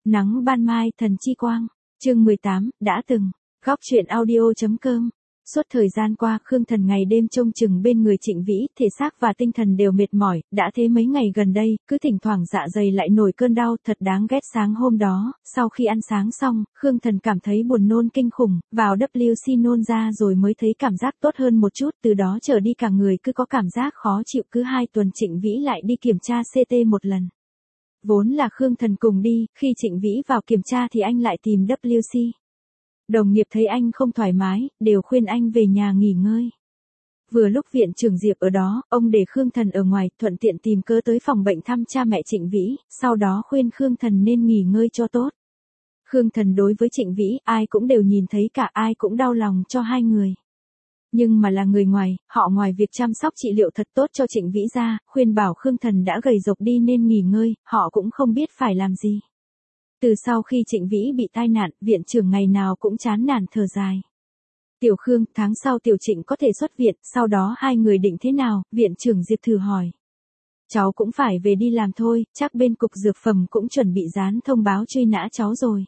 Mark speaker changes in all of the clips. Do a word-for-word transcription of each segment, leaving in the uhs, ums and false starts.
Speaker 1: Nắng ban mai thần chi quang, chương mười tám, đã từng, góc truyện audio.com. Suốt thời gian qua, Khương Thần ngày đêm trông chừng bên người Trịnh Vĩ, thể xác và tinh thần đều mệt mỏi, đã thế mấy ngày gần đây, cứ thỉnh thoảng dạ dày lại nổi cơn đau, thật đáng ghét. Sáng hôm đó, sau khi ăn sáng xong, Khương Thần cảm thấy buồn nôn kinh khủng, vào vê kép xê nôn ra rồi mới thấy cảm giác tốt hơn một chút, từ đó trở đi cả người cứ có cảm giác khó chịu. Cứ hai tuần Trịnh Vĩ lại đi kiểm tra xê tê một lần. Vốn là Khương Thần cùng đi, khi Trịnh Vĩ vào kiểm tra thì anh lại tìm vê kép xê. Đồng nghiệp thấy anh không thoải mái, đều khuyên anh về nhà nghỉ ngơi. Vừa lúc viện trưởng Diệp ở đó, ông để Khương Thần ở ngoài, thuận tiện tìm cớ tới phòng bệnh thăm cha mẹ Trịnh Vĩ, sau đó khuyên Khương Thần nên nghỉ ngơi cho tốt. Khương Thần đối với Trịnh Vĩ, ai cũng đều nhìn thấy cả, ai cũng đau lòng cho hai người. Nhưng mà là người ngoài, họ ngoài việc chăm sóc trị liệu thật tốt cho Trịnh Vĩ ra, khuyên bảo Khương Thần đã gầy rộc đi nên nghỉ ngơi, họ cũng không biết phải làm gì. Từ sau khi Trịnh Vĩ bị tai nạn, viện trưởng ngày nào cũng chán nản thở dài. Tiểu Khương, tháng sau Tiểu Trịnh có thể xuất viện, sau đó hai người định thế nào? Viện trưởng Diệp thử hỏi. Cháu cũng phải về đi làm thôi, chắc bên cục dược phẩm cũng chuẩn bị dán thông báo truy nã cháu rồi.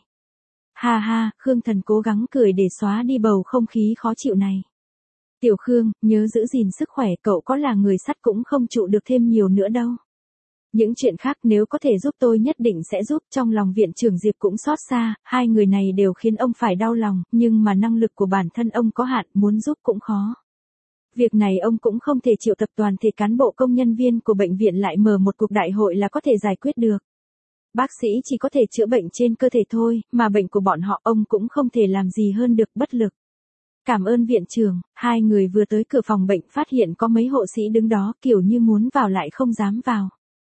Speaker 1: Ha ha, Khương Thần cố gắng cười để xóa đi bầu không khí khó chịu này. Tiểu Khương, nhớ giữ gìn sức khỏe, cậu có là người sắt cũng không trụ được thêm nhiều nữa đâu. Những chuyện khác nếu có thể giúp tôi nhất định sẽ giúp. Trong lòng viện trưởng Diệp cũng xót xa, hai người này đều khiến ông phải đau lòng, nhưng mà năng lực của bản thân ông có hạn, muốn giúp cũng khó. Việc này ông cũng không thể triệu tập toàn thể cán bộ công nhân viên của bệnh viện lại mở một cuộc đại hội là có thể giải quyết được. Bác sĩ chỉ có thể chữa bệnh trên cơ thể thôi, mà bệnh của bọn họ ông cũng không thể làm gì hơn được, bất lực. Cảm ơn viện trưởng. Hai người vừa tới cửa phòng bệnh phát hiện có mấy hộ sĩ đứng đó, kiểu như muốn vào lại không dám vào.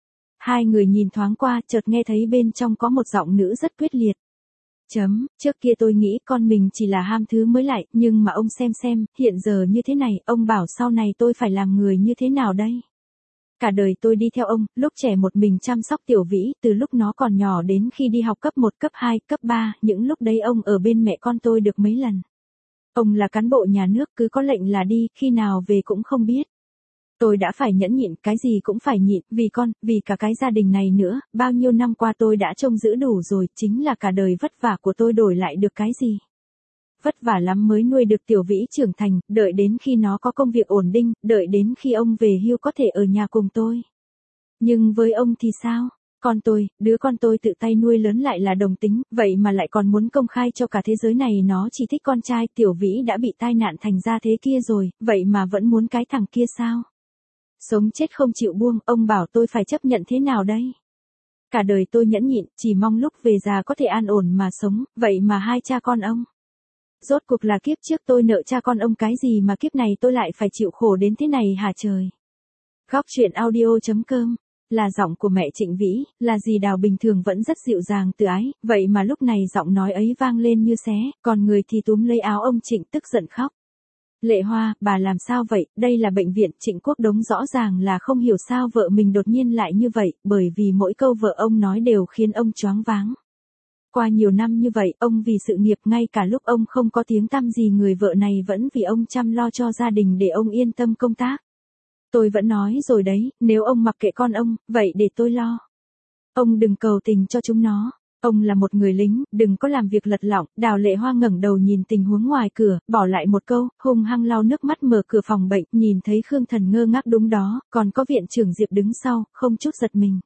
Speaker 1: Hai người nhìn thoáng qua, chợt nghe thấy bên trong có một giọng nữ rất quyết liệt. Chấm, trước kia tôi nghĩ con mình chỉ là ham thứ mới lại, nhưng mà ông xem xem, hiện giờ như thế này, ông bảo sau này tôi phải làm người như thế nào đây? Cả đời tôi đi theo ông, lúc trẻ một mình chăm sóc Tiểu Vĩ, từ lúc nó còn nhỏ đến khi đi học cấp một, cấp hai, cấp ba, những lúc đấy ông ở bên mẹ con tôi được mấy lần. Ông là cán bộ nhà nước, cứ có lệnh là đi, khi nào về cũng không biết. Tôi đã phải nhẫn nhịn, cái gì cũng phải nhịn, vì con, vì cả cái gia đình này nữa, bao nhiêu năm qua tôi đã trông giữ đủ rồi, chính là cả đời vất vả của tôi đổi lại được cái gì. Vất vả lắm mới nuôi được Tiểu Vĩ trưởng thành, đợi đến khi nó có công việc ổn định, đợi đến khi ông về hưu có thể ở nhà cùng tôi. Nhưng với ông thì sao? Con tôi, đứa con tôi tự tay nuôi lớn lại là đồng tính, vậy mà lại còn muốn công khai cho cả thế giới này nó chỉ thích con trai. Tiểu Vĩ đã bị tai nạn thành ra thế kia rồi, vậy mà vẫn muốn cái thằng kia sao? Sống chết không chịu buông, ông bảo tôi phải chấp nhận thế nào đây? Cả đời tôi nhẫn nhịn, chỉ mong lúc về già có thể an ổn mà sống, vậy mà hai cha con ông. Rốt cuộc là kiếp trước tôi nợ cha con ông cái gì mà kiếp này tôi lại phải chịu khổ đến thế này hả trời? Góc truyện audio.com. Là giọng của mẹ Trịnh Vĩ, là dì Đào bình thường vẫn rất dịu dàng từ ái, vậy mà lúc này giọng nói ấy vang lên như xé, còn người thì túm lấy áo ông Trịnh tức giận khóc. Lệ Hoa, bà làm sao vậy, đây là bệnh viện. Trịnh Quốc Đống rõ ràng là không hiểu sao vợ mình đột nhiên lại như vậy, bởi vì mỗi câu vợ ông nói đều khiến ông choáng váng. Qua nhiều năm như vậy, ông vì sự nghiệp, ngay cả lúc ông không có tiếng tăm gì người vợ này vẫn vì ông chăm lo cho gia đình để ông yên tâm công tác. Tôi vẫn nói rồi đấy, nếu ông mặc kệ con ông, vậy để tôi lo. Ông đừng cầu tình cho chúng nó. Ông là một người lính, đừng có làm việc lật lọng. Đào Lệ Hoa ngẩng đầu nhìn tình huống ngoài cửa, bỏ lại một câu, hung hăng lau nước mắt mở cửa phòng bệnh, nhìn thấy Khương Thần ngơ ngác đúng đó, còn có viện trưởng Diệp đứng sau, không chút giật mình.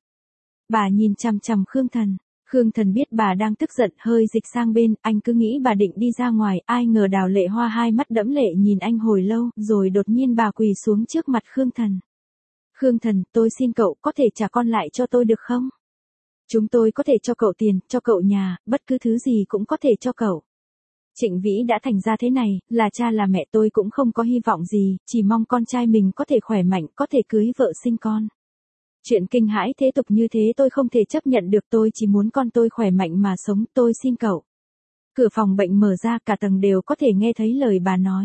Speaker 1: Bà nhìn chằm chằm Khương Thần. Khương Thần biết bà đang tức giận, hơi dịch sang bên, anh cứ nghĩ bà định đi ra ngoài, ai ngờ Đào Lệ Hoa hai mắt đẫm lệ nhìn anh hồi lâu, rồi đột nhiên bà quỳ xuống trước mặt Khương Thần. Khương Thần, tôi xin cậu, có thể trả con lại cho tôi được không? Chúng tôi có thể cho cậu tiền, cho cậu nhà, bất cứ thứ gì cũng có thể cho cậu. Trịnh Vĩ đã thành ra thế này, là cha là mẹ tôi cũng không có hy vọng gì, chỉ mong con trai mình có thể khỏe mạnh, có thể cưới vợ sinh con. Chuyện kinh hãi thế tục như thế tôi không thể chấp nhận được, tôi chỉ muốn con tôi khỏe mạnh mà sống, tôi xin cậu. Cửa phòng bệnh mở ra, cả tầng đều có thể nghe thấy lời bà nói.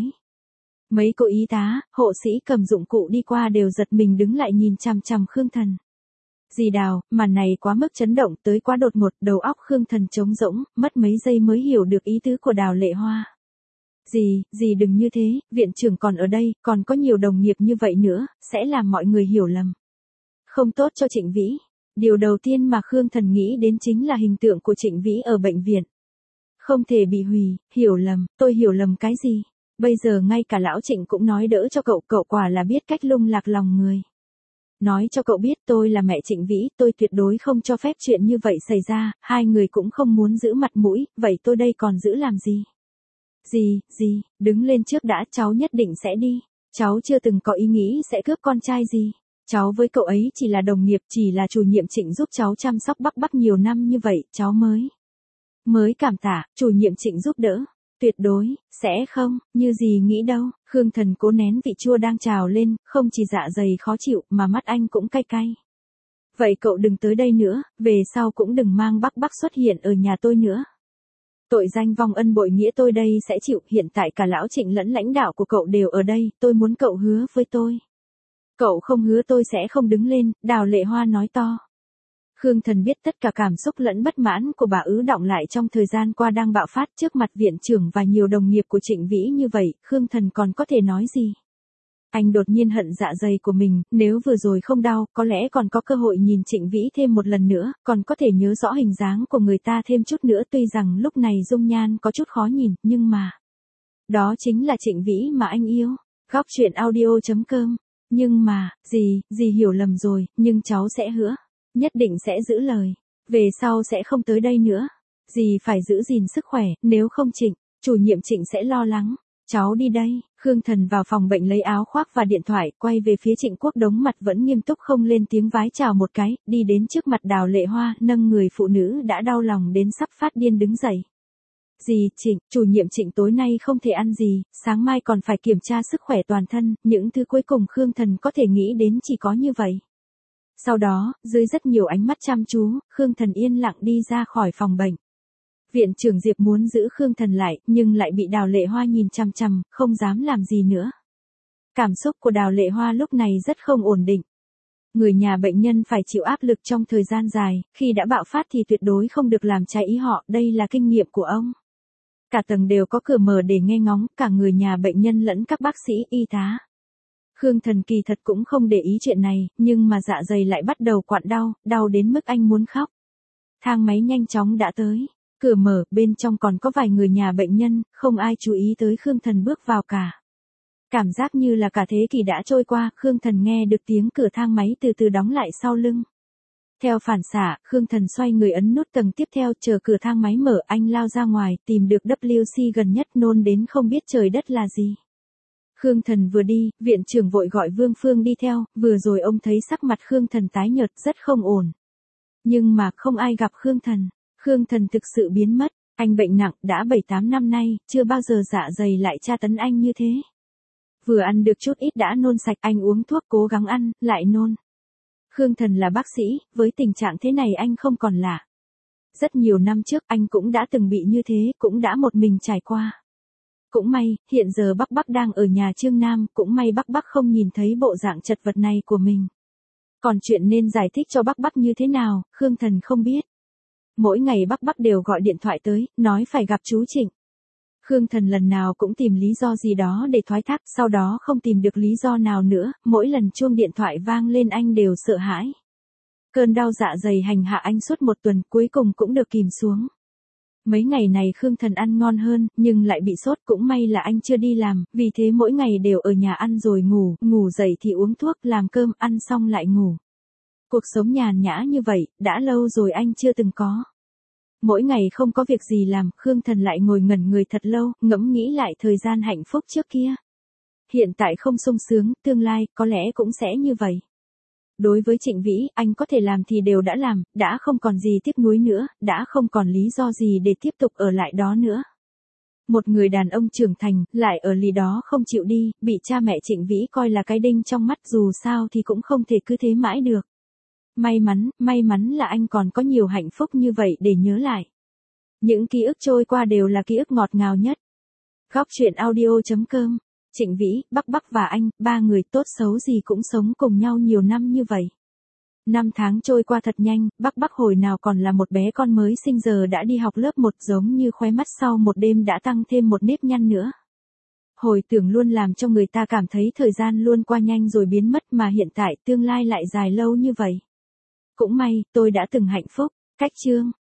Speaker 1: Mấy cô y tá, hộ sĩ cầm dụng cụ đi qua đều giật mình đứng lại nhìn chằm chằm Khương Thần. Dì Đào, màn này quá mức chấn động, tới quá đột ngột, đầu óc Khương Thần trống rỗng, mất mấy giây mới hiểu được ý tứ của Đào Lệ Hoa. Dì, dì đừng như thế, viện trưởng còn ở đây, còn có nhiều đồng nghiệp như vậy nữa, sẽ làm mọi người hiểu lầm. Không tốt cho Trịnh Vĩ. Điều đầu tiên mà Khương Thần nghĩ đến chính là hình tượng của Trịnh Vĩ ở bệnh viện. Không thể bị hủy, hiểu lầm, tôi hiểu lầm cái gì? Bây giờ ngay cả lão Trịnh cũng nói đỡ cho cậu, cậu quả là biết cách lung lạc lòng người. Nói cho cậu biết tôi là mẹ Trịnh Vĩ, tôi tuyệt đối không cho phép chuyện như vậy xảy ra, hai người cũng không muốn giữ mặt mũi, vậy tôi đây còn giữ làm gì? Gì, gì, đứng lên trước đã, cháu nhất định sẽ đi. Cháu chưa từng có ý nghĩ sẽ cướp con trai gì. Cháu với cậu ấy chỉ là đồng nghiệp, chỉ là chủ nhiệm Trịnh giúp cháu chăm sóc Bắc Bắc nhiều năm như vậy, cháu mới. Mới cảm tạ, chủ nhiệm Trịnh giúp đỡ. Tuyệt đối, sẽ không, như gì nghĩ đâu. Khương Thần cố nén vị chua đang trào lên, không chỉ dạ dày khó chịu mà mắt anh cũng cay cay. Vậy cậu đừng tới đây nữa, về sau cũng đừng mang Bắc Bắc xuất hiện ở nhà tôi nữa. Tội danh vong ân bội nghĩa tôi đây sẽ chịu, hiện tại cả lão Trịnh lẫn lãnh đạo của cậu đều ở đây, tôi muốn cậu hứa với tôi. Cậu không hứa tôi sẽ không đứng lên, Đào Lệ Hoa nói to. Khương Thần biết tất cả cảm xúc lẫn bất mãn của bà ứ đọng lại trong thời gian qua đang bạo phát trước mặt viện trưởng và nhiều đồng nghiệp của Trịnh Vĩ như vậy, Khương Thần còn có thể nói gì? Anh đột nhiên hận dạ dày của mình, nếu vừa rồi không đau, có lẽ còn có cơ hội nhìn Trịnh Vĩ thêm một lần nữa, còn có thể nhớ rõ hình dáng của người ta thêm chút nữa, tuy rằng lúc này dung nhan có chút khó nhìn, nhưng mà... Đó chính là Trịnh Vĩ mà anh yêu. Góc truyện audio chấm com. Nhưng mà, gì, gì hiểu lầm rồi, nhưng cháu sẽ hứa. Nhất định sẽ giữ lời. Về sau sẽ không tới đây nữa. Dì phải giữ gìn sức khỏe, nếu không Trịnh, chủ nhiệm Trịnh sẽ lo lắng. Cháu đi đây. Khương Thần vào phòng bệnh lấy áo khoác và điện thoại, quay về phía Trịnh Quốc Đống, mặt vẫn nghiêm túc không lên tiếng, vái chào một cái, đi đến trước mặt Đào Lệ Hoa, nâng người phụ nữ đã đau lòng đến sắp phát điên đứng dậy. Dì, Trịnh, chủ nhiệm Trịnh tối nay không thể ăn gì, sáng mai còn phải kiểm tra sức khỏe toàn thân, những thứ cuối cùng Khương Thần có thể nghĩ đến chỉ có như vậy. Sau đó, dưới rất nhiều ánh mắt chăm chú, Khương Thần yên lặng đi ra khỏi phòng bệnh. Viện trưởng Diệp muốn giữ Khương Thần lại, nhưng lại bị Đào Lệ Hoa nhìn chằm chằm, không dám làm gì nữa. Cảm xúc của Đào Lệ Hoa lúc này rất không ổn định. Người nhà bệnh nhân phải chịu áp lực trong thời gian dài, khi đã bạo phát thì tuyệt đối không được làm trái ý họ, đây là kinh nghiệm của ông. Cả tầng đều có cửa mở để nghe ngóng, cả người nhà bệnh nhân lẫn các bác sĩ, y tá. Khương Thần kỳ thật cũng không để ý chuyện này, nhưng mà dạ dày lại bắt đầu quặn đau, đau đến mức anh muốn khóc. Thang máy nhanh chóng đã tới. Cửa mở, bên trong còn có vài người nhà bệnh nhân, không ai chú ý tới Khương Thần bước vào cả. Cảm giác như là cả thế kỷ đã trôi qua, Khương Thần nghe được tiếng cửa thang máy từ từ đóng lại sau lưng. Theo phản xạ, Khương Thần xoay người ấn nút tầng tiếp theo, chờ cửa thang máy mở, anh lao ra ngoài, tìm được W C gần nhất, nôn đến không biết trời đất là gì. Khương Thần vừa đi, viện trưởng vội gọi Vương Phương đi theo, vừa rồi ông thấy sắc mặt Khương Thần tái nhợt, rất không ổn. Nhưng mà không ai gặp Khương Thần. Khương Thần thực sự biến mất, anh bệnh nặng, đã bảy tám năm nay, chưa bao giờ dạ dày lại tra tấn anh như thế. Vừa ăn được chút ít đã nôn sạch, anh uống thuốc cố gắng ăn, lại nôn. Khương Thần là bác sĩ, với tình trạng thế này anh không còn lạ. Rất nhiều năm trước anh cũng đã từng bị như thế, cũng đã một mình trải qua. Cũng may, hiện giờ Bắc Bắc đang ở nhà Trương Nam, cũng may Bắc Bắc không nhìn thấy bộ dạng chật vật này của mình. Còn chuyện nên giải thích cho Bắc Bắc như thế nào, Khương Thần không biết. Mỗi ngày Bắc Bắc đều gọi điện thoại tới, nói phải gặp chú Trịnh. Khương Thần lần nào cũng tìm lý do gì đó để thoái thác, sau đó không tìm được lý do nào nữa, mỗi lần chuông điện thoại vang lên anh đều sợ hãi. Cơn đau dạ dày hành hạ anh suốt một tuần, cuối cùng cũng được kìm xuống. Mấy ngày này Khương Thần ăn ngon hơn, nhưng lại bị sốt, cũng may là anh chưa đi làm, vì thế mỗi ngày đều ở nhà ăn rồi ngủ, ngủ dậy thì uống thuốc, làm cơm, ăn xong lại ngủ. Cuộc sống nhàn nhã như vậy, đã lâu rồi anh chưa từng có. Mỗi ngày không có việc gì làm, Khương Thần lại ngồi ngẩn người thật lâu, ngẫm nghĩ lại thời gian hạnh phúc trước kia. Hiện tại không sung sướng, tương lai, có lẽ cũng sẽ như vậy. Đối với Trịnh Vĩ, anh có thể làm thì đều đã làm, đã không còn gì tiếc nuối nữa, đã không còn lý do gì để tiếp tục ở lại đó nữa. Một người đàn ông trưởng thành, lại ở lì đó không chịu đi, bị cha mẹ Trịnh Vĩ coi là cái đinh trong mắt, dù sao thì cũng không thể cứ thế mãi được. May mắn, may mắn là anh còn có nhiều hạnh phúc như vậy để nhớ lại. Những ký ức trôi qua đều là ký ức ngọt ngào nhất. Góc truyện audio chấm com. Trịnh Vĩ, Bắc Bắc và anh, ba người tốt xấu gì cũng sống cùng nhau nhiều năm như vậy. Năm tháng trôi qua thật nhanh, Bắc Bắc hồi nào còn là một bé con mới sinh giờ đã đi học lớp một, giống như khóe mắt sau một đêm đã tăng thêm một nếp nhăn nữa. Hồi tưởng luôn làm cho người ta cảm thấy thời gian luôn qua nhanh rồi biến mất, mà hiện tại tương lai lại dài lâu như vậy. Cũng may, tôi đã từng hạnh phúc. Cách chương